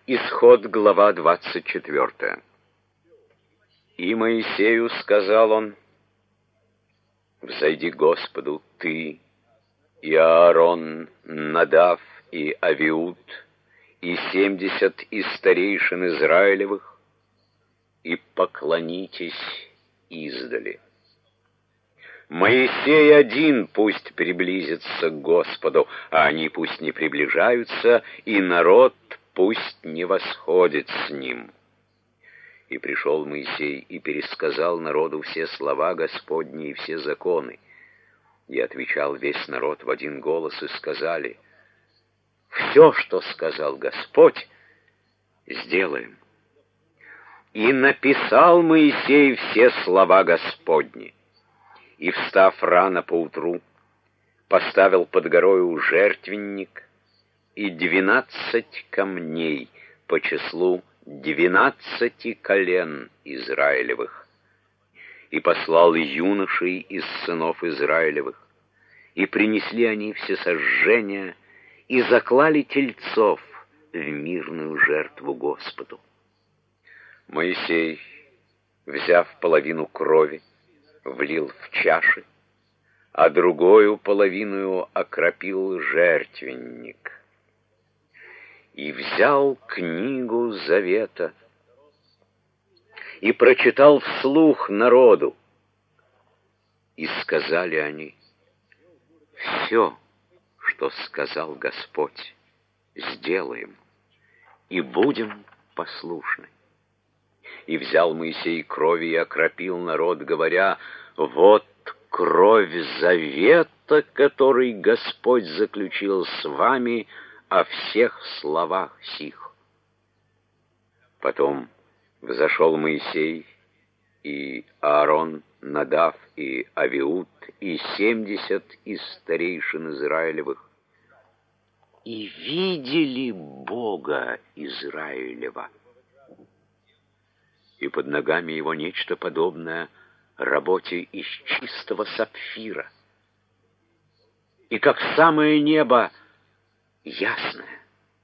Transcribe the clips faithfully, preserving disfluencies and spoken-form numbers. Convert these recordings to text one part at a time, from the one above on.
Исход, глава двадцать четвёртая. «И Моисею сказал он: взойди к Господу ты, и Аарон, Надав и Авиуд, и семьдесят из старейшин Израилевых, и поклонитесь издали. Моисей один пусть приблизится к Господу, а они пусть не приближаются, и народ пусть не восходит с ним». И пришел Моисей и пересказал народу все слова Господни и все законы. И отвечал весь народ в один голос, и сказали: все, что сказал Господь, сделаем. И написал Моисей все слова Господни. И, встав рано поутру, поставил под горою жертвенник и двенадцать камней по числу двенадцати колен Израилевых, и послал юношей из сынов Израилевых, и принесли они всесожжения, и заклали тельцов в мирную жертву Господу. Моисей, взяв половину крови, влил в чаши, а другую половину окропил жертвенник. И взял книгу завета и прочитал вслух народу. И сказали они: все, что сказал Господь, сделаем, и будем послушны. И взял Моисей крови и окропил народ, говоря: вот кровь завета, который Господь заключил с вами о всех словах сих. Потом взошел Моисей и Аарон, Надав и Авиуд, и семьдесят из старейшин Израилевых, и видели Бога Израилева. И под ногами его нечто подобное работе из чистого сапфира, и как самое небо ясное.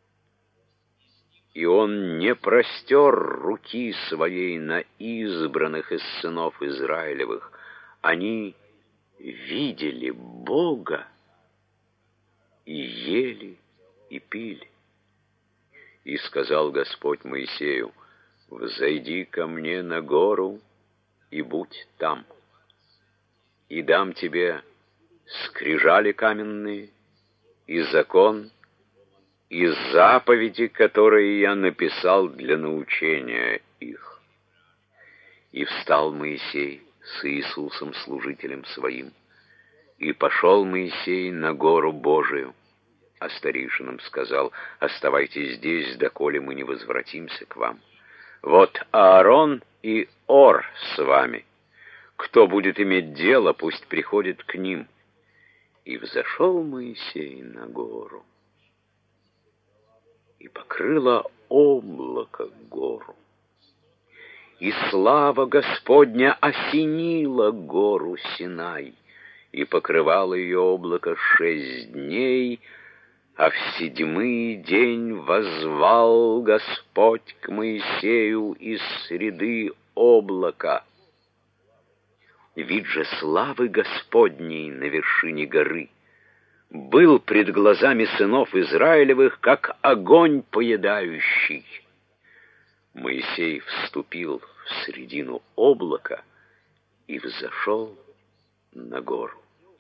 И он не простер руки своей на избранных из сынов Израилевых. Они видели Бога и ели и пили. И сказал Господь Моисею: взойди ко мне на гору и будь там, и дам тебе скрижали каменные, и закон, и заповеди, которые я написал для научения их. И встал Моисей с Иисусом, служителем своим, и пошел Моисей на гору Божию, а старейшинам сказал: оставайтесь здесь, доколе мы не возвратимся к вам. Вот Аарон и Ор с вами. Кто будет иметь дело, пусть приходит к ним. И взошел Моисей на гору, и покрыло облако гору, и слава Господня осенила гору Синай, и покрывало ее облако шесть дней, а в седьмый день воззвал Господь к Моисею из среды облака. Вид же славы Господней на вершине горы был пред глазами сынов Израилевых, как огонь поедающий. Моисей вступил в средину облака и взошел на гору.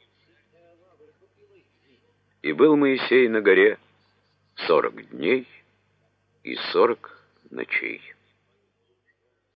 И был Моисей на горе сорок дней и сорок ночей.